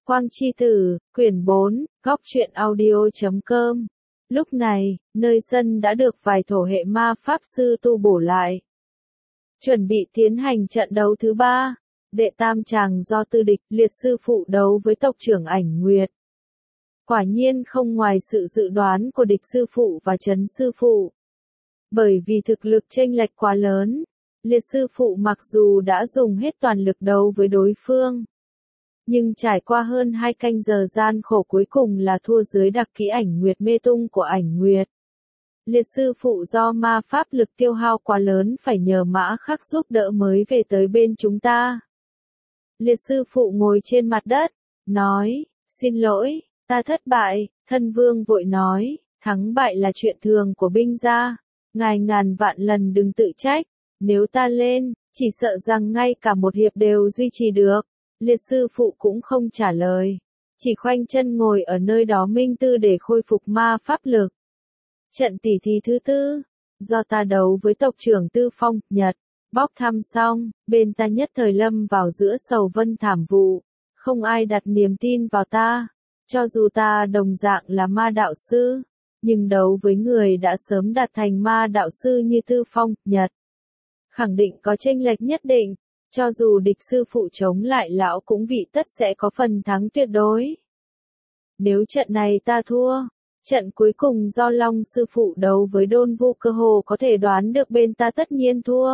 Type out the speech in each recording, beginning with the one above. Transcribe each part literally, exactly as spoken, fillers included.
Quang Chi Tử, quyển bốn, góc truyện audio chấm com. Lúc này, nơi sân đã được vài thổ hệ ma pháp sư tu bổ lại. Chuẩn bị tiến hành trận đấu thứ ba. Đệ tam chàng do tư địch liệt sư phụ đấu với tộc trưởng Ảnh Nguyệt. Quả nhiên không ngoài sự dự đoán của địch sư phụ và trấn sư phụ. Bởi vì thực lực chênh lệch quá lớn, liệt sư phụ mặc dù đã dùng hết toàn lực đấu với đối phương, nhưng trải qua hơn hai canh giờ gian khổ cuối cùng là thua dưới đặc kỹ Ảnh Nguyệt mê tung của Ảnh Nguyệt. Liệt sư phụ do ma pháp lực tiêu hao quá lớn phải nhờ Mã Khắc giúp đỡ mới về tới bên chúng ta. Liệt sư phụ ngồi trên mặt đất, nói, xin lỗi, ta thất bại. Thân vương vội nói, thắng bại là chuyện thường của binh gia, ngài ngàn vạn lần đừng tự trách, nếu ta lên, chỉ sợ rằng ngay cả một hiệp đều duy trì được. Liệt sư phụ cũng không trả lời, chỉ khoanh chân ngồi ở nơi đó minh tư để khôi phục ma pháp lực. Trận tỉ thí thứ tư, do ta đấu với tộc trưởng Tư Phong, Nhật, bóc thăm xong, bên ta nhất thời lâm vào giữa sầu vân thảm vụ, không ai đặt niềm tin vào ta, cho dù ta đồng dạng là ma đạo sư, nhưng đấu với người đã sớm đạt thành ma đạo sư như Tư Phong, Nhật, khẳng định có chênh lệch nhất định. Cho dù địch sư phụ chống lại lão cũng vị tất sẽ có phần thắng tuyệt đối. Nếu trận này ta thua, trận cuối cùng do Long sư phụ đấu với Đôn Vu cơ hồ có thể đoán được bên ta tất nhiên thua.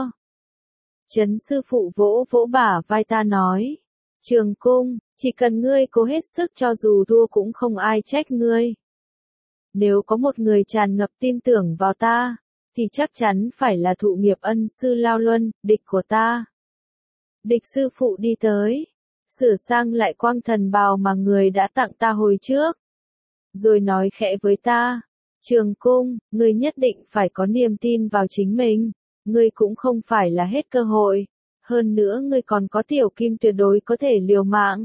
Trấn sư phụ vỗ vỗ bả vai ta nói, Trường Cung, chỉ cần ngươi cố hết sức cho dù thua cũng không ai trách ngươi. Nếu có một người tràn ngập tin tưởng vào ta, thì chắc chắn phải là thụ nghiệp ân sư Lao Luân, địch của ta. Địch sư phụ đi tới, sửa sang lại quang thần bào mà người đã tặng ta hồi trước. Rồi nói khẽ với ta, Trường Cung, ngươi nhất định phải có niềm tin vào chính mình, ngươi cũng không phải là hết cơ hội, hơn nữa ngươi còn có tiểu kim tuyệt đối có thể liều mạng.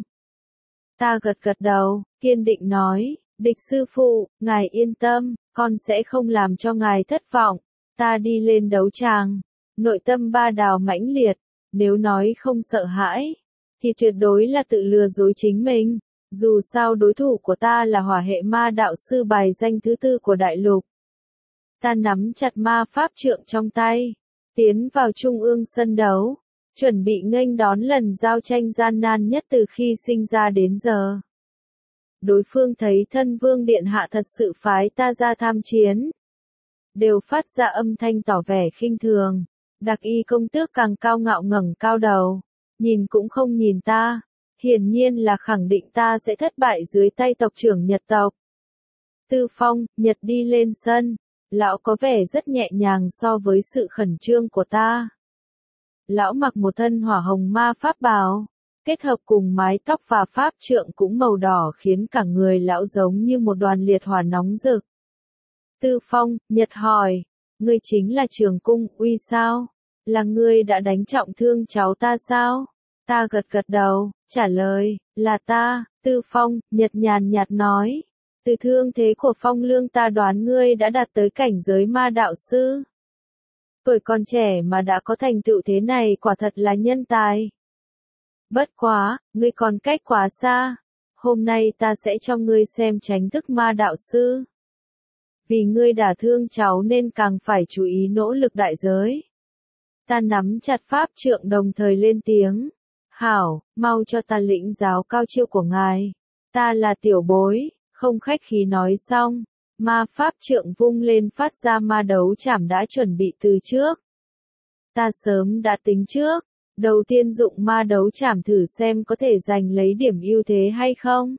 Ta gật gật đầu, kiên định nói, địch sư phụ, ngài yên tâm, con sẽ không làm cho ngài thất vọng. Ta đi lên đấu tràng, nội tâm ba đào mãnh liệt. Nếu nói không sợ hãi, thì tuyệt đối là tự lừa dối chính mình. Dù sao đối thủ của ta là hỏa hệ ma đạo sư bài danh thứ tư của đại lục. Ta nắm chặt ma pháp trượng trong tay, tiến vào trung ương sân đấu, chuẩn bị nghênh đón lần giao tranh gian nan nhất từ khi sinh ra đến giờ. Đối phương thấy thân vương điện hạ thật sự phái ta ra tham chiến, đều phát ra âm thanh tỏ vẻ khinh thường. Đặc y công tước càng cao ngạo ngẩng cao đầu, nhìn cũng không nhìn ta, hiển nhiên là khẳng định ta sẽ thất bại dưới tay tộc trưởng Nhật tộc. Tư Phong, Nhật đi lên sân, lão có vẻ rất nhẹ nhàng so với sự khẩn trương của ta. Lão mặc một thân hỏa hồng ma pháp bào, kết hợp cùng mái tóc và pháp trượng cũng màu đỏ khiến cả người lão giống như một đoàn liệt hỏa nóng rực. Tư Phong, Nhật hỏi, ngươi chính là Trường Cung Uy sao? Là ngươi đã đánh trọng thương cháu ta sao? Ta gật gật đầu, trả lời, là ta. Tư Phong, Nhật nhàn nhạt nói, từ thương thế của Phong Lương ta đoán ngươi đã đạt tới cảnh giới ma đạo sư. Tuổi còn trẻ mà đã có thành tựu thế này quả thật là nhân tài. Bất quá, ngươi còn cách quá xa. Hôm nay ta sẽ cho ngươi xem tránh thức ma đạo sư. Vì ngươi đả thương cháu nên càng phải chú ý nỗ lực đại giới. Ta nắm chặt pháp trượng đồng thời lên tiếng. Hảo, mau cho ta lĩnh giáo cao chiêu của ngài. Ta là tiểu bối, không khách khí nói xong. Ma pháp trượng vung lên phát ra ma đấu chảm đã chuẩn bị từ trước. Ta sớm đã tính trước. Đầu tiên dụng ma đấu chảm thử xem có thể giành lấy điểm ưu thế hay không.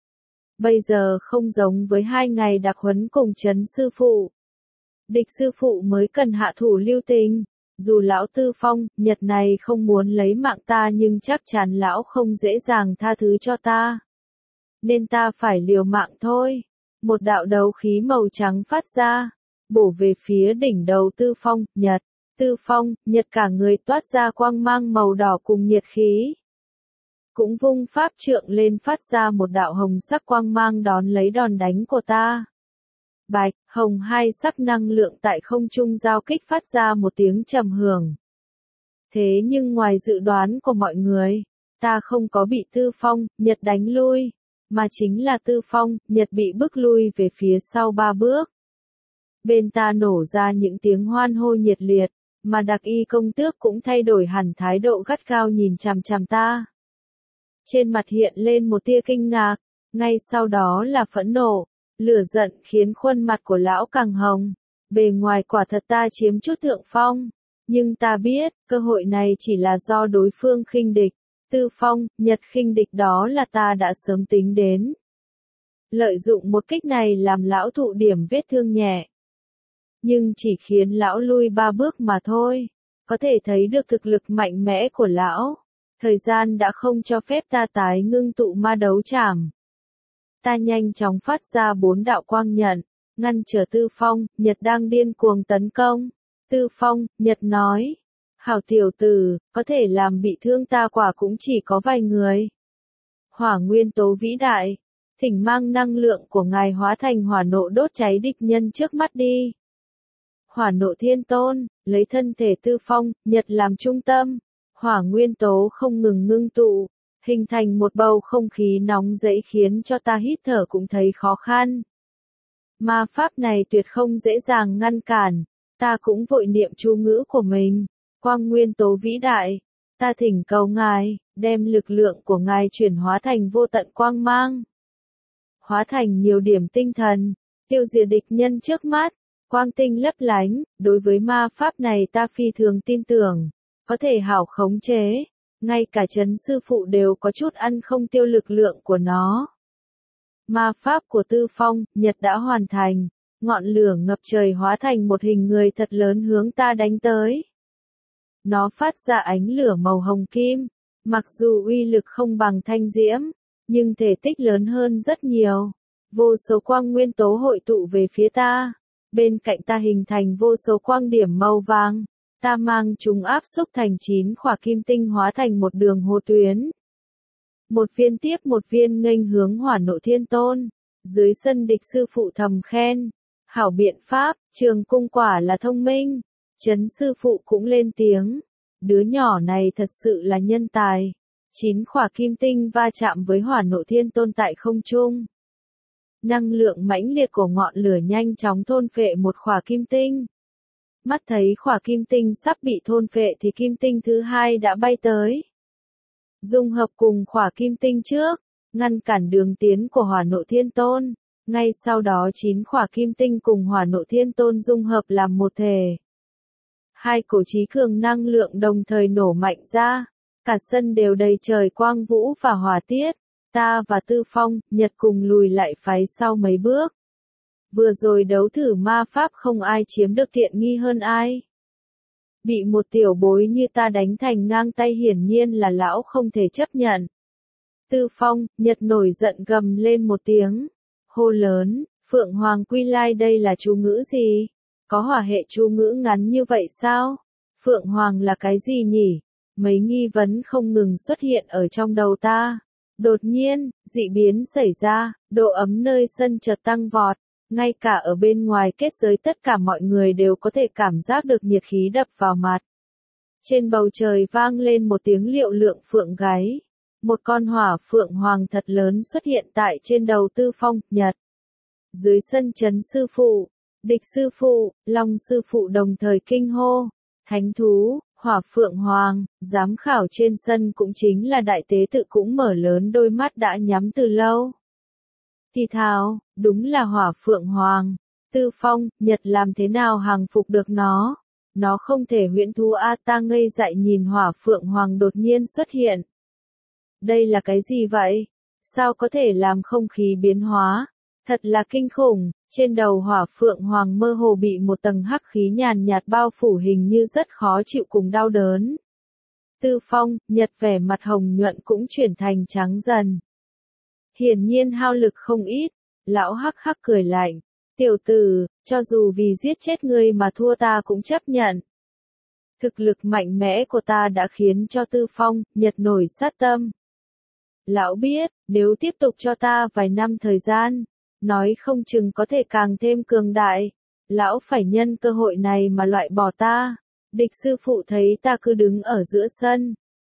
Bây giờ không giống với hai ngày đặc huấn cùng trấn sư phụ. Địch sư phụ mới cần hạ thủ lưu tình. Dù lão Tư Phong, Nhật này không muốn lấy mạng ta nhưng chắc chắn lão không dễ dàng tha thứ cho ta. Nên ta phải liều mạng thôi. Một đạo đấu khí màu trắng phát ra, bổ về phía đỉnh đầu Tư Phong, Nhật. Tư Phong, Nhật cả người toát ra quang mang màu đỏ cùng nhiệt khí. Cũng vung pháp trượng lên phát ra một đạo hồng sắc quang mang đón lấy đòn đánh của ta. Bạch, hồng hai sắc năng lượng tại không trung giao kích phát ra một tiếng trầm hưởng. Thế nhưng ngoài dự đoán của mọi người, Ta không có bị Tư Phong, Nhật đánh lui, mà chính là Tư Phong, Nhật bị bức lui về phía sau ba bước. Bên ta nổ ra những tiếng hoan hô nhiệt liệt, mà Đặc Y công tước cũng thay đổi hẳn thái độ gắt gao nhìn chằm chằm ta. Trên mặt hiện lên một tia kinh ngạc, ngay sau đó là phẫn nộ, lửa giận khiến khuôn mặt của lão càng hồng. Bề ngoài quả thật ta chiếm chút thượng phong, nhưng ta biết, cơ hội này chỉ là do đối phương khinh địch. Tư Phong, Nhật khinh địch đó là ta đã sớm tính đến. Lợi dụng một kích này làm lão thụ điểm vết thương nhẹ. Nhưng chỉ khiến lão lui ba bước mà thôi. Có thể thấy được thực lực mạnh mẽ của lão. Thời gian đã không cho phép ta tái ngưng tụ ma đấu trảm. Ta nhanh chóng phát ra bốn đạo quang nhận, ngăn trở Tư Phong, Nhật đang điên cuồng tấn công. Tư Phong, Nhật nói. Hảo tiểu tử, có thể làm bị thương ta quả cũng chỉ có vài người. Hỏa nguyên tố vĩ đại, thỉnh mang năng lượng của ngài hóa thành hỏa nộ đốt cháy địch nhân trước mắt đi. Hỏa nộ thiên tôn, lấy thân thể Tư Phong, Nhật làm trung tâm, hỏa nguyên tố không ngừng ngưng tụ, hình thành một bầu không khí nóng dẫy khiến cho ta hít thở cũng thấy khó khăn. Ma pháp này tuyệt không dễ dàng ngăn cản, ta cũng vội niệm chú ngữ của mình. Quang nguyên tố vĩ đại, ta thỉnh cầu ngài, đem lực lượng của ngài chuyển hóa thành vô tận quang mang. Hóa thành nhiều điểm tinh thần, tiêu diệt địch nhân trước mắt, quang tinh lấp lánh, đối với ma pháp này ta phi thường tin tưởng, có thể hảo khống chế, ngay cả Trấn sư phụ đều có chút ăn không tiêu lực lượng của nó. Ma pháp của Tư Phong, Nhật đã hoàn thành, ngọn lửa ngập trời hóa thành một hình người thật lớn hướng ta đánh tới. Nó phát ra ánh lửa màu hồng kim, mặc dù uy lực không bằng thanh diễm, nhưng thể tích lớn hơn rất nhiều. Vô số quang nguyên tố hội tụ về phía ta, bên cạnh ta hình thành vô số quang điểm màu vàng, ta mang chúng áp xúc thành chín khỏa kim tinh hóa thành một đường hồ tuyến. Một viên tiếp một viên nghênh hướng hỏa nộ thiên tôn, dưới sân địch sư phụ thầm khen, hảo biện pháp, Trường Cung quả là thông minh. Trấn sư phụ cũng lên tiếng, đứa nhỏ này thật sự là nhân tài. Chín khỏa kim tinh va chạm với hỏa nộ thiên tôn tại không trung. Năng lượng mãnh liệt của ngọn lửa nhanh chóng thôn phệ một khỏa kim tinh. Mắt thấy khỏa kim tinh sắp bị thôn phệ thì kim tinh thứ hai đã bay tới. Dung hợp cùng khỏa kim tinh trước, ngăn cản đường tiến của hỏa nộ thiên tôn. Ngay sau đó chín khỏa kim tinh cùng hỏa nộ thiên tôn dung hợp làm một thể. Hai cổ trí cường năng lượng đồng thời nổ mạnh ra, cả sân đều đầy trời quang vũ và hỏa tiết, ta và Tư Phong, Nhật cùng lùi lại phái sau mấy bước. Vừa rồi đấu thử ma pháp không ai chiếm được tiện nghi hơn ai. Bị một tiểu bối như ta đánh thành ngang tay hiển nhiên là lão không thể chấp nhận. Tư Phong, Nhật nổi giận gầm lên một tiếng, hô lớn, Phượng Hoàng Quy Lai đây là chú ngữ gì? Có hỏa hệ chú ngữ ngắn như vậy sao? Phượng Hoàng là cái gì nhỉ? Mấy nghi vấn không ngừng xuất hiện ở trong đầu ta. Đột nhiên, dị biến xảy ra, độ ấm nơi sân chợt tăng vọt. Ngay cả ở bên ngoài kết giới tất cả mọi người đều có thể cảm giác được nhiệt khí đập vào mặt. Trên bầu trời vang lên một tiếng liệu lượng phượng gáy. Một con hỏa phượng hoàng thật lớn xuất hiện tại trên đầu Tư Phong, Nhật. Dưới sân Trấn sư phụ, Địch sư phụ, Long sư phụ đồng thời kinh hô. Thánh thú, hỏa phượng hoàng, giám khảo trên sân cũng chính là đại tế tự cũng mở lớn đôi mắt đã nhắm từ lâu. Thì thào, đúng là hỏa phượng hoàng. Tư Phong, Nhật làm thế nào hàng phục được nó? Nó không thể huyễn thú a, ta ngây dại nhìn hỏa phượng hoàng đột nhiên xuất hiện. Đây là cái gì vậy? Sao có thể làm không khí biến hóa? Thật là kinh khủng, trên đầu hỏa phượng hoàng mơ hồ bị một tầng hắc khí nhàn nhạt bao phủ hình như rất khó chịu cùng đau đớn. Tư Phong, Nhật vẻ mặt hồng nhuận cũng chuyển thành trắng dần. Hiển nhiên hao lực không ít, lão hắc hắc cười lạnh, tiểu tử, cho dù vì giết chết ngươi mà thua ta cũng chấp nhận. Thực lực mạnh mẽ của ta đã khiến cho Tư Phong, Nhật nổi sát tâm. Lão biết, nếu tiếp tục cho ta vài năm thời gian, nói không chừng có thể càng thêm cường đại. Lão phải nhân cơ hội này mà loại bỏ ta. Địch sư phụ thấy ta cứ đứng ở giữa sân,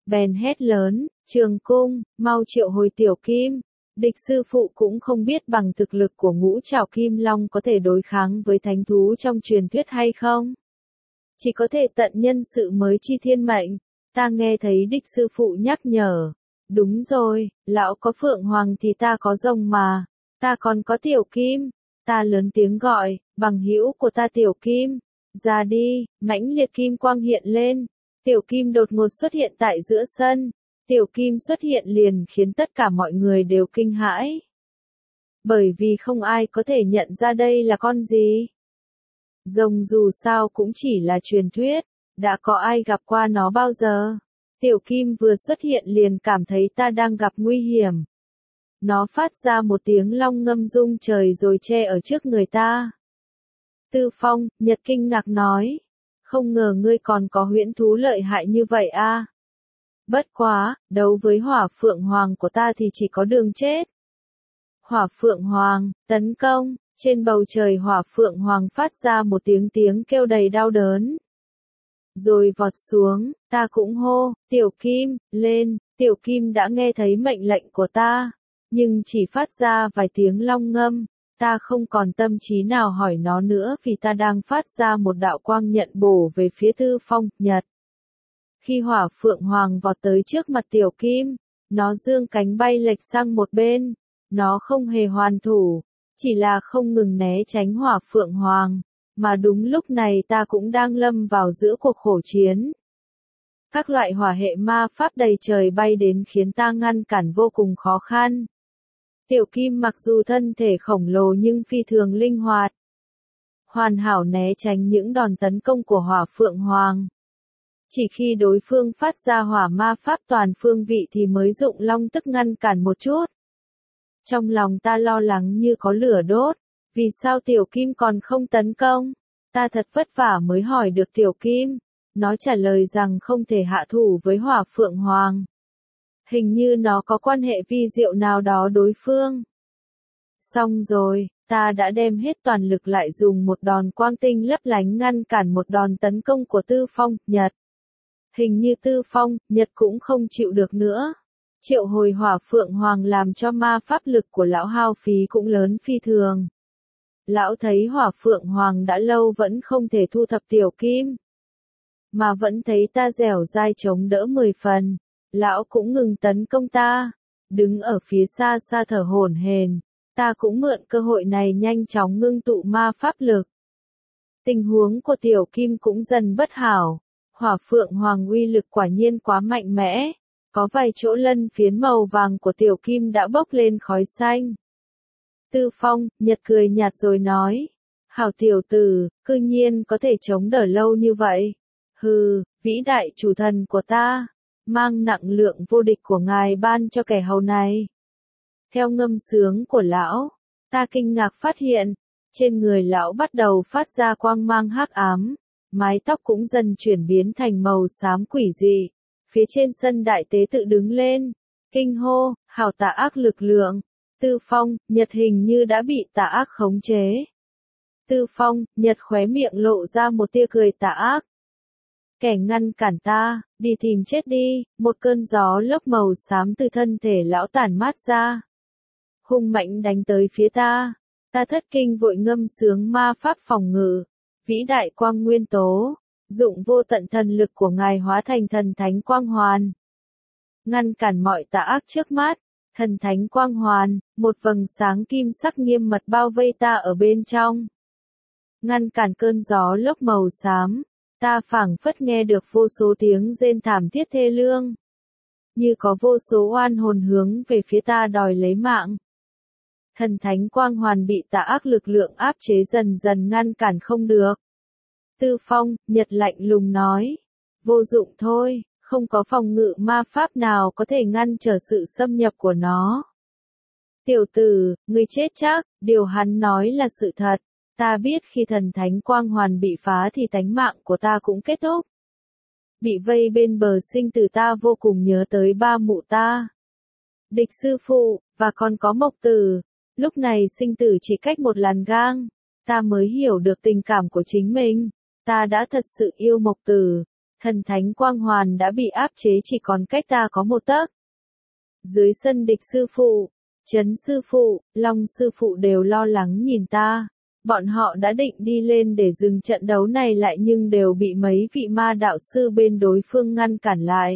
bèn hét lớn, Trường Cung, mau triệu hồi Tiểu Kim. Địch sư phụ cũng không biết bằng thực lực của ngũ trảo kim long có thể đối kháng với thánh thú trong truyền thuyết hay không. Chỉ có thể tận nhân sự mới chi thiên mệnh. Ta nghe thấy địch sư phụ nhắc nhở. Đúng rồi, lão có phượng hoàng thì ta có rồng mà. Ta còn có Tiểu Kim. Ta lớn tiếng gọi, bằng hữu của ta Tiểu Kim. Ra đi, mãnh liệt kim quang hiện lên. Tiểu Kim đột ngột xuất hiện tại giữa sân. Tiểu Kim xuất hiện liền khiến tất cả mọi người đều kinh hãi. Bởi vì không ai có thể nhận ra đây là con gì. Rồng dù sao cũng chỉ là truyền thuyết, đã có ai gặp qua nó bao giờ? Tiểu Kim vừa xuất hiện liền cảm thấy ta đang gặp nguy hiểm. Nó phát ra một tiếng long ngâm rung trời rồi che ở trước người ta. Tư Phong, Nhật kinh ngạc nói. Không ngờ ngươi còn có huyễn thú lợi hại như vậy a. Bất quá, đấu với hỏa phượng hoàng của ta thì chỉ có đường chết. Hỏa phượng hoàng, tấn công, trên bầu trời hỏa phượng hoàng phát ra một tiếng tiếng kêu đầy đau đớn. Rồi vọt xuống, ta cũng hô, Tiểu Kim, lên, Tiểu Kim đã nghe thấy mệnh lệnh của ta, nhưng chỉ phát ra vài tiếng long ngâm, ta không còn tâm trí nào hỏi nó nữa vì ta đang phát ra một đạo quang nhận bổ về phía Tư Phong, Nhật. Khi hỏa phượng hoàng vọt tới trước mặt Tiểu Kim, nó giương cánh bay lệch sang một bên, nó không hề hoàn thủ, chỉ là không ngừng né tránh hỏa phượng hoàng, mà đúng lúc này ta cũng đang lâm vào giữa cuộc khổ chiến. Các loại hỏa hệ ma pháp đầy trời bay đến khiến ta ngăn cản vô cùng khó khăn. Tiểu Kim mặc dù thân thể khổng lồ nhưng phi thường linh hoạt, hoàn hảo né tránh những đòn tấn công của hỏa phượng hoàng. Chỉ khi đối phương phát ra hỏa ma pháp toàn phương vị thì mới dụng long tức ngăn cản một chút. Trong lòng ta lo lắng như có lửa đốt, vì sao Tiểu Kim còn không tấn công? Ta thật vất vả mới hỏi được Tiểu Kim, nó trả lời rằng không thể hạ thủ với hỏa phượng hoàng. Hình như nó có quan hệ vi diệu nào đó đối phương. Xong rồi, ta đã đem hết toàn lực lại dùng một đòn quang tinh lấp lánh ngăn cản một đòn tấn công của Tư Phong, Nhật. Hình như Tư Phong, Nhật cũng không chịu được nữa. Triệu hồi hỏa phượng hoàng làm cho ma pháp lực của lão hao phí cũng lớn phi thường. Lão thấy hỏa phượng hoàng đã lâu vẫn không thể thu thập Tiểu Kim, mà vẫn thấy ta dẻo dai chống đỡ mười phần. Lão cũng ngừng tấn công ta, đứng ở phía xa xa thở hổn hển. Ta cũng mượn cơ hội này nhanh chóng ngưng tụ ma pháp lực. Tình huống của Tiểu Kim cũng dần bất hảo. Hỏa phượng hoàng uy lực quả nhiên quá mạnh mẽ. Có vài chỗ lân phiến màu vàng của Tiểu Kim đã bốc lên khói xanh. Tư Phong, Nhật cười nhạt rồi nói. Hảo tiểu tử, cư nhiên có thể chống đỡ lâu như vậy. Hừ, vĩ đại chủ thần của ta, mang nặng lượng vô địch của ngài ban cho kẻ hầu này. Theo ngâm sướng của lão, ta kinh ngạc phát hiện, trên người lão bắt đầu phát ra quang mang hắc ám, mái tóc cũng dần chuyển biến thành màu xám quỷ dị. Phía trên sân đại tế tự đứng lên, kinh hô, hảo tà ác lực lượng. Tư Phong, Nhật hình như đã bị tà ác khống chế. Tư Phong, Nhật khóe miệng lộ ra một tia cười tà ác. Kẻ ngăn cản ta, đi tìm chết đi. Một cơn gió lốc màu xám từ thân thể lão tản mát ra, hung mạnh đánh tới phía ta. Ta thất kinh vội ngâm sướng ma pháp phòng ngự. Vĩ đại quang nguyên tố, dụng vô tận thần lực của ngài hóa thành thần thánh quang hoàn, ngăn cản mọi tà ác trước mắt. Thần thánh quang hoàn, một vầng sáng kim sắc nghiêm mật bao vây ta ở bên trong, ngăn cản cơn gió lốc màu xám. Ta phảng phất nghe được vô số tiếng rên thảm thiết thê lương, như có vô số oan hồn hướng về phía ta đòi lấy mạng. Thần thánh quang hoàn bị tà ác lực lượng áp chế dần dần ngăn cản không được. Tư Phong, Nhật lạnh lùng nói, vô dụng thôi, không có phòng ngự ma pháp nào có thể ngăn trở sự xâm nhập của nó. Tiểu tử, ngươi chết chắc, điều hắn nói là sự thật. Ta biết khi thần thánh quang hoàn bị phá thì tánh mạng của ta cũng kết thúc. Bị vây bên bờ sinh tử ta vô cùng nhớ tới ba mụ ta, địch sư phụ, và còn có Mộc Tử. Lúc này sinh tử chỉ cách một làn gang, ta mới hiểu được tình cảm của chính mình. Ta đã thật sự yêu Mộc Tử, Thần thánh quang hoàn đã bị áp chế chỉ còn cách ta có một tấc. Dưới sân địch sư phụ, Trấn sư phụ, Long sư phụ đều lo lắng nhìn ta. Bọn họ đã định đi lên để dừng trận đấu này lại nhưng đều bị mấy vị ma đạo sư bên đối phương ngăn cản lại.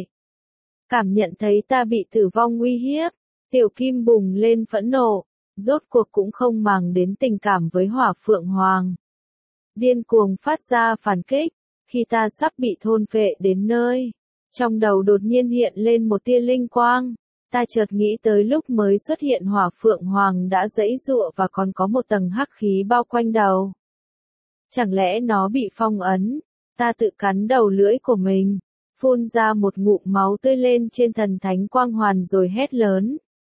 Cảm nhận thấy ta bị tử vong uy hiếp, Tiểu Kim bùng lên phẫn nộ, rốt cuộc cũng không màng đến tình cảm với Hỏa Phượng Hoàng. Điên cuồng phát ra phản kích, khi ta sắp bị thôn phệ đến nơi. Trong đầu đột nhiên hiện lên một tia linh quang, ta chợt nghĩ tới lúc mới xuất hiện Hỏa Phượng Hoàng đã giãy giụa và còn có một tầng hắc khí bao quanh đầu. Chẳng lẽ nó bị phong ấn? Ta tự cắn đầu lưỡi của mình, phun ra một ngụm máu tươi lên trên thần thánh quang hoàn rồi hét lớn.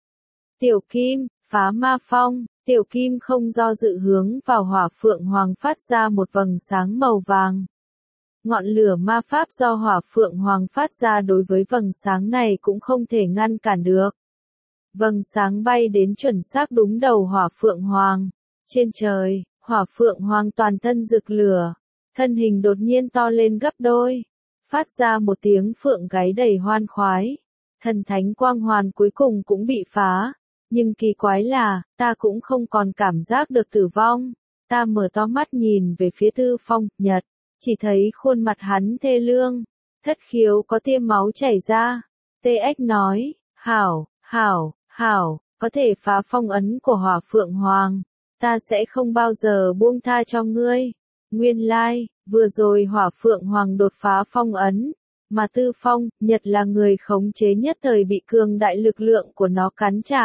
Tiểu Kim, phá ma phong. Tiểu Kim không do dự hướng vào Hỏa Phượng Hoàng phát ra một vầng sáng màu vàng. Ngọn lửa ma pháp do Hỏa Phượng Hoàng phát ra đối với vầng sáng này cũng không thể ngăn cản được. Vầng sáng bay đến chuẩn xác đúng đầu Hỏa Phượng Hoàng. Trên trời, Hỏa Phượng Hoàng toàn thân rực lửa, thân hình đột nhiên to lên gấp đôi, phát ra một tiếng phượng gáy đầy hoan khoái. Thần thánh quang hoàn cuối cùng cũng bị phá. Nhưng kỳ quái là, ta cũng không còn cảm giác được tử vong. Ta mở to mắt nhìn về phía Tư Phong, Nhật, chỉ thấy khuôn mặt hắn thê lương, thất khiếu có tia máu chảy ra. tê ếch nói, hảo, hảo, hảo, có thể phá phong ấn của Hỏa Phượng Hoàng, ta sẽ không bao giờ buông tha cho ngươi. Nguyên lai, like, vừa rồi Hỏa Phượng Hoàng đột phá phong ấn, mà Tư Phong, Nhật là người khống chế nhất thời bị cường đại lực lượng của nó cắn trả,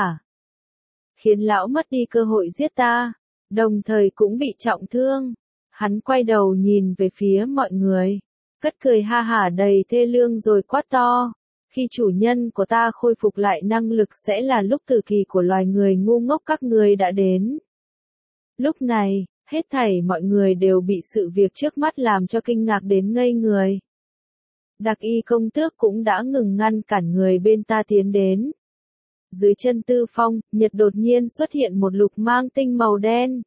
khiến lão mất đi cơ hội giết ta, đồng thời cũng bị trọng thương. Hắn quay đầu nhìn về phía mọi người, cất cười ha hả đầy thê lương rồi quát to. Khi chủ nhân của ta khôi phục lại năng lực sẽ là lúc tử kỳ của loài người ngu ngốc các ngươi đã đến. Lúc này, hết thảy mọi người đều bị sự việc trước mắt làm cho kinh ngạc đến ngây người. Đặc Y công tước cũng đã ngừng ngăn cản người bên ta tiến đến. Dưới chân Tư Phong, Nhật đột nhiên xuất hiện một lục mang tinh màu đen.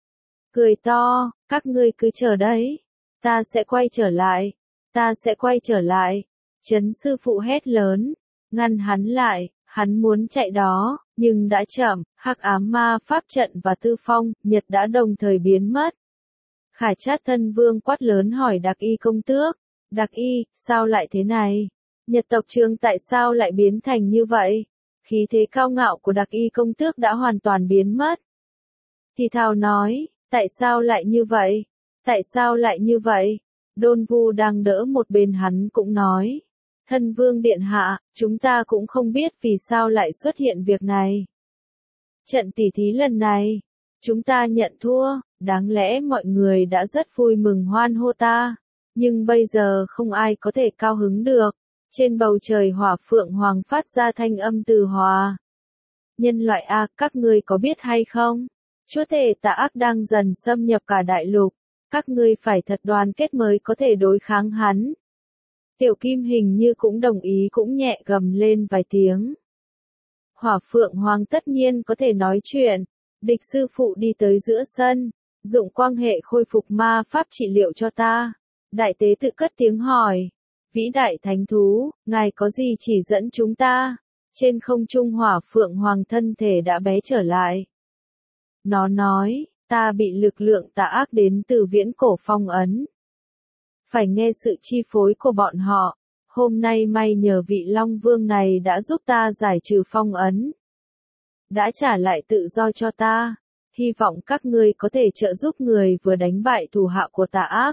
Cười to, các ngươi cứ chờ đấy. Ta sẽ quay trở lại. Ta sẽ quay trở lại. Trấn sư phụ hét lớn. Ngăn hắn lại, hắn muốn chạy đó, nhưng đã chậm, hắc ám ma pháp trận và Tư Phong, Nhật đã đồng thời biến mất. Khải Trát Thân Vương quát lớn hỏi Đặc Y công tước. Đặc Y, sao lại thế này? Nhật tộc trưởng tại sao lại biến thành như vậy? Khí thế cao ngạo của Đặc Y công tước đã hoàn toàn biến mất. Thì thào nói, tại sao lại như vậy? Tại sao lại như vậy? Đôn Vu đang đỡ một bên hắn cũng nói. Thân Vương điện hạ, chúng ta cũng không biết vì sao lại xuất hiện việc này. Trận tỉ thí lần này, chúng ta nhận thua, đáng lẽ mọi người đã rất vui mừng hoan hô ta, nhưng bây giờ không ai có thể cao hứng được. Trên bầu trời Hỏa Phượng Hoàng phát ra thanh âm từ hòa. Nhân loại A, các ngươi có biết hay không? Chúa tể tà ác đang dần xâm nhập cả đại lục. Các ngươi phải thật đoàn kết mới có thể đối kháng hắn. Tiểu Kim hình như cũng đồng ý cũng nhẹ gầm lên vài tiếng. Hỏa Phượng Hoàng tất nhiên có thể nói chuyện. Địch sư phụ đi tới giữa sân, dụng quan hệ khôi phục ma pháp trị liệu cho ta. Đại tế tự cất tiếng hỏi. Vĩ đại thánh thú, ngài có gì chỉ dẫn chúng ta? Trên không trung Hỏa Phượng Hoàng thân thể đã bé trở lại. Nó nói, ta bị lực lượng tà ác đến từ viễn cổ phong ấn. Phải nghe sự chi phối của bọn họ. Hôm nay may nhờ vị Long Vương này đã giúp ta giải trừ phong ấn. Đã trả lại tự do cho ta. Hy vọng các ngươi có thể trợ giúp người vừa đánh bại thủ hạ của tà ác.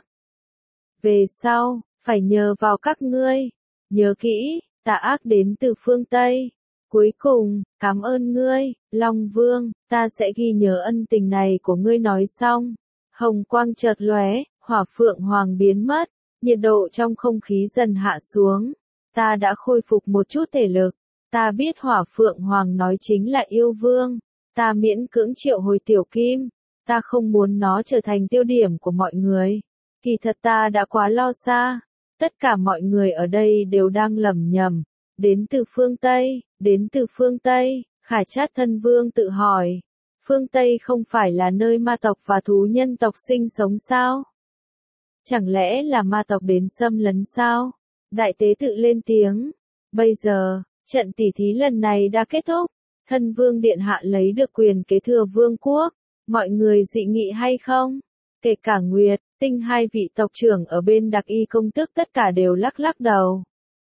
Về sau, phải nhờ vào các ngươi. Nhớ kỹ, tà ác đến từ phương Tây. Cuối cùng, cảm ơn ngươi, Long Vương, ta sẽ ghi nhớ ân tình này của ngươi nói xong. Hồng quang chợt lóe, Hỏa Phượng Hoàng biến mất, nhiệt độ trong không khí dần hạ xuống. Ta đã khôi phục một chút thể lực. Ta biết Hỏa Phượng Hoàng nói chính là yêu vương. Ta miễn cưỡng triệu hồi Tiểu Kim. Ta không muốn nó trở thành tiêu điểm của mọi người. Kỳ thật ta đã quá lo xa. Tất cả mọi người ở đây đều đang lầm nhầm. Đến từ phương Tây, đến từ phương Tây, Khải Trát Thân Vương tự hỏi. Phương Tây không phải là nơi ma tộc và thú nhân tộc sinh sống sao? Chẳng lẽ là ma tộc đến xâm lấn sao? Đại tế tự lên tiếng. Bây giờ, trận tỉ thí lần này đã kết thúc. Thân vương điện hạ lấy được quyền kế thừa vương quốc. Mọi người dị nghị hay không? Kể cả Nguyệt, Tinh hai vị tộc trưởng ở bên Đặc Y công tước tất cả đều lắc lắc đầu.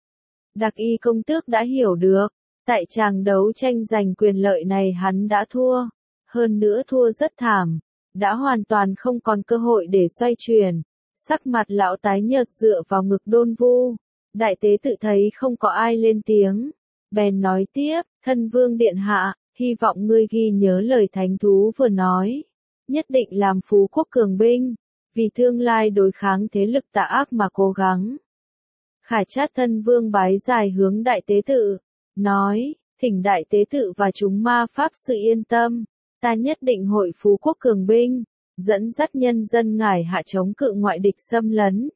Đặc Y công tước đã hiểu được. Tại tràng đấu tranh giành quyền lợi này hắn đã thua. Hơn nữa thua rất thảm. Đã hoàn toàn không còn cơ hội để xoay chuyển. Sắc mặt lão tái nhợt dựa vào ngực Đôn Vu. Đại tế tự thấy không có ai lên tiếng. Bèn nói tiếp, thân vương điện hạ, hy vọng ngươi ghi nhớ lời thánh thú vừa nói. Nhất định làm phú quốc cường binh. Vì tương lai đối kháng thế lực tà ác mà cố gắng. Khải Trát thân vương bái dài hướng đại tế tự. Nói, thỉnh đại tế tự và chúng ma pháp sự yên tâm. Ta nhất định hội phú quốc cường binh. Dẫn dắt nhân dân ngải hạ chống cự ngoại địch xâm lấn.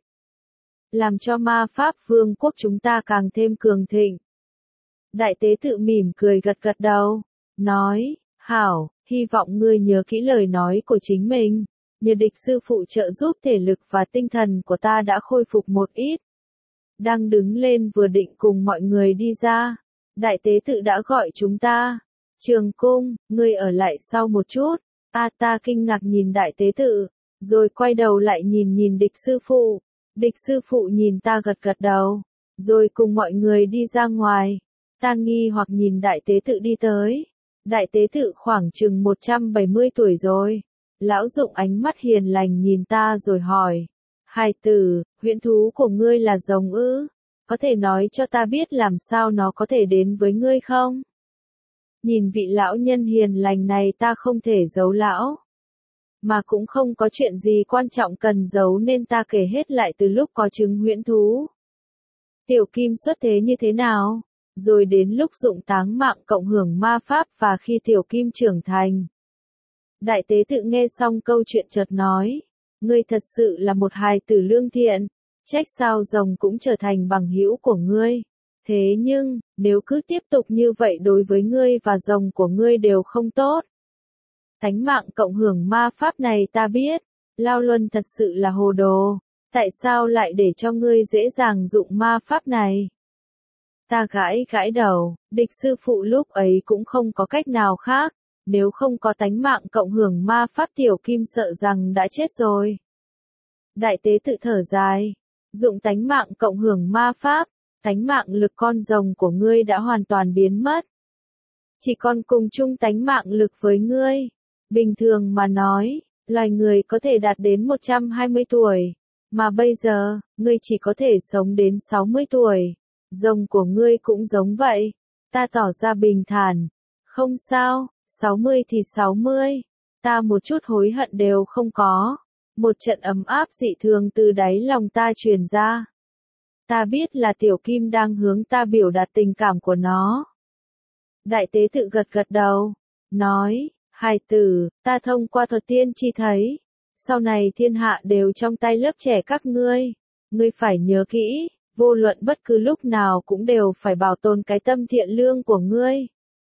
Làm cho ma pháp vương quốc chúng ta càng thêm cường thịnh. Đại tế tự mỉm cười gật gật đầu. Nói, hảo, hy vọng ngươi nhớ kỹ lời nói của chính mình. Nhờ địch sư phụ trợ giúp thể lực và tinh thần của ta đã khôi phục một ít. Đang đứng lên vừa định cùng mọi người đi ra. Đại tế tự đã gọi chúng ta. Trường cung, ngươi ở lại sau một chút. A ta kinh ngạc nhìn đại tế tự. Rồi quay đầu lại nhìn nhìn địch sư phụ. Địch sư phụ nhìn ta gật gật đầu. Rồi cùng mọi người đi ra ngoài. Ta nghi hoặc nhìn đại tế tự đi tới. Đại tế tự khoảng chừng một trăm bảy mươi tuổi rồi. Lão dụng ánh mắt hiền lành nhìn ta rồi hỏi. Hài tử, huyễn thú của ngươi là rồng ư? Có thể nói cho ta biết làm sao nó có thể đến với ngươi không? Nhìn vị lão nhân hiền lành này ta không thể giấu lão. Mà cũng không có chuyện gì quan trọng cần giấu nên ta kể hết lại từ lúc có trứng huyễn thú. Tiểu Kim xuất thế như thế nào? Rồi đến lúc dụng táng mạng cộng hưởng ma pháp và khi Tiểu Kim trưởng thành. Đại tế tự nghe xong câu chuyện chợt nói. Ngươi thật sự là một hài tử lương thiện. Trách sao rồng cũng trở thành bằng hữu của ngươi. Thế nhưng, nếu cứ tiếp tục như vậy đối với ngươi và rồng của ngươi đều không tốt. Thánh mạng cộng hưởng ma pháp này ta biết. Lao Luân thật sự là hồ đồ. Tại sao lại để cho ngươi dễ dàng dụng ma pháp này? Ta gãi gãi đầu, địch sư phụ lúc ấy cũng không có cách nào khác. Nếu không có tánh mạng cộng hưởng ma pháp Tiểu Kim sợ rằng đã chết rồi. Đại tế tự thở dài. Dụng tánh mạng cộng hưởng ma pháp. Tánh mạng lực con rồng của ngươi đã hoàn toàn biến mất. Chỉ còn cùng chung tánh mạng lực với ngươi. Bình thường mà nói, loài người có thể đạt đến một trăm hai mươi tuổi. Mà bây giờ, ngươi chỉ có thể sống đến sáu mươi tuổi. Rồng của ngươi cũng giống vậy. Ta tỏ ra bình thản. Không sao, sáu mươi thì sáu mươi. Ta một chút hối hận đều không có. Một trận ấm áp dị thường từ đáy lòng ta truyền ra. Ta biết là Tiểu Kim đang hướng ta biểu đạt tình cảm của nó. Đại tế tự gật gật đầu. Nói, hài tử, ta thông qua thuật tiên tri thấy. Sau này thiên hạ đều trong tay lớp trẻ các ngươi. Ngươi phải nhớ kỹ, vô luận bất cứ lúc nào cũng đều phải bảo tồn cái tâm thiện lương của ngươi.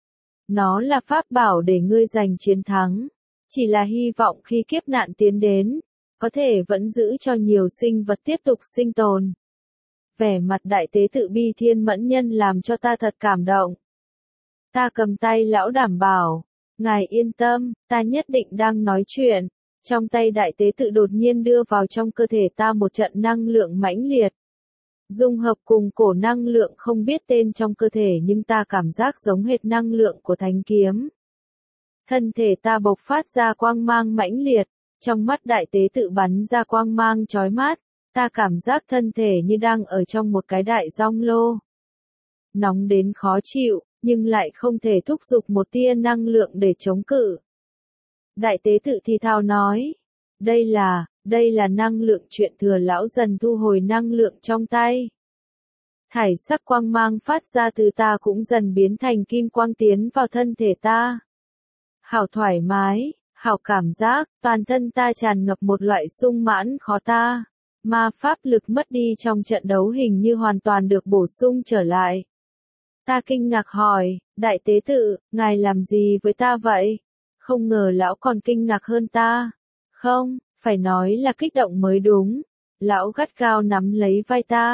Nó là pháp bảo để ngươi giành chiến thắng. Chỉ là hy vọng khi kiếp nạn tiến đến, có thể vẫn giữ cho nhiều sinh vật tiếp tục sinh tồn. Vẻ mặt đại tế tự bi thiên mẫn nhân làm cho ta thật cảm động. Ta cầm tay lão đảm bảo, ngài yên tâm, ta nhất định đang nói chuyện. Trong tay đại tế tự đột nhiên đưa vào trong cơ thể ta một trận năng lượng mãnh liệt. Dung hợp cùng cổ năng lượng không biết tên trong cơ thể nhưng ta cảm giác giống hệt năng lượng của thánh kiếm. Thân thể ta bộc phát ra quang mang mãnh liệt, trong mắt đại tế tự bắn ra quang mang chói mắt. Ta cảm giác thân thể như đang ở trong một cái đại giong lô. Nóng đến khó chịu, nhưng lại không thể thúc giục một tia năng lượng để chống cự. Đại tế tự thì thào nói. Đây là, đây là năng lượng chuyện thừa lão dần thu hồi năng lượng trong tay. Thải sắc quang mang phát ra từ ta cũng dần biến thành kim quang tiến vào thân thể ta. Hảo thoải mái, hảo cảm giác, toàn thân ta tràn ngập một loại sung mãn khó ta. Ma pháp lực mất đi trong trận đấu hình như hoàn toàn được bổ sung trở lại. Ta kinh ngạc hỏi, đại tế tự, ngài làm gì với ta vậy? Không ngờ lão còn kinh ngạc hơn ta. Không, phải nói là kích động mới đúng. Lão gắt gao nắm lấy vai ta.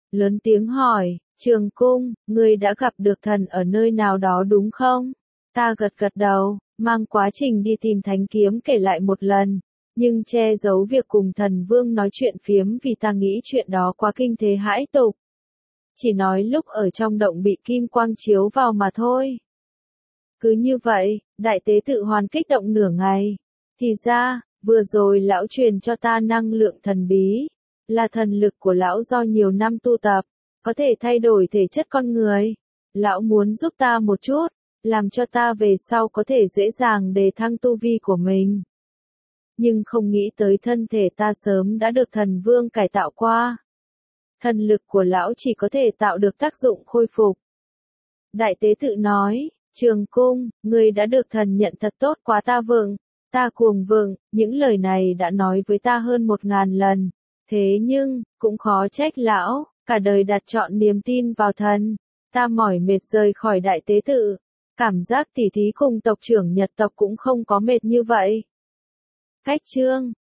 lớn tiếng hỏi, Trường Cung, ngươi đã gặp được thần ở nơi nào đó đúng không? Ta gật gật đầu, mang quá trình đi tìm thánh kiếm kể lại một lần, nhưng che giấu việc cùng thần vương nói chuyện phiếm vì ta nghĩ chuyện đó quá kinh thế hãi tục. Chỉ nói lúc ở trong động bị kim quang chiếu vào mà thôi. Cứ như vậy, đại tế tự hoàn kích động nửa ngày. Thì ra, vừa rồi lão truyền cho ta năng lượng thần bí, là thần lực của lão do nhiều năm tu tập, có thể thay đổi thể chất con người. Lão muốn giúp ta một chút, làm cho ta về sau có thể dễ dàng đề thăng tu vi của mình. Nhưng không nghĩ tới thân thể ta sớm đã được thần vương cải tạo qua. Thần lực của lão chỉ có thể tạo được tác dụng khôi phục. Đại tế tự nói, Trường Cung, ngươi đã được thần nhận thật tốt quá ta vượng, ta cuồng vượng, những lời này đã nói với ta hơn một ngàn lần. Thế nhưng, cũng khó trách lão, cả đời đặt trọn niềm tin vào thần. Ta mỏi mệt rời khỏi đại tế tự. Cảm giác tỉ thí cùng tộc trưởng Nhật tộc cũng không có mệt như vậy. Cách chương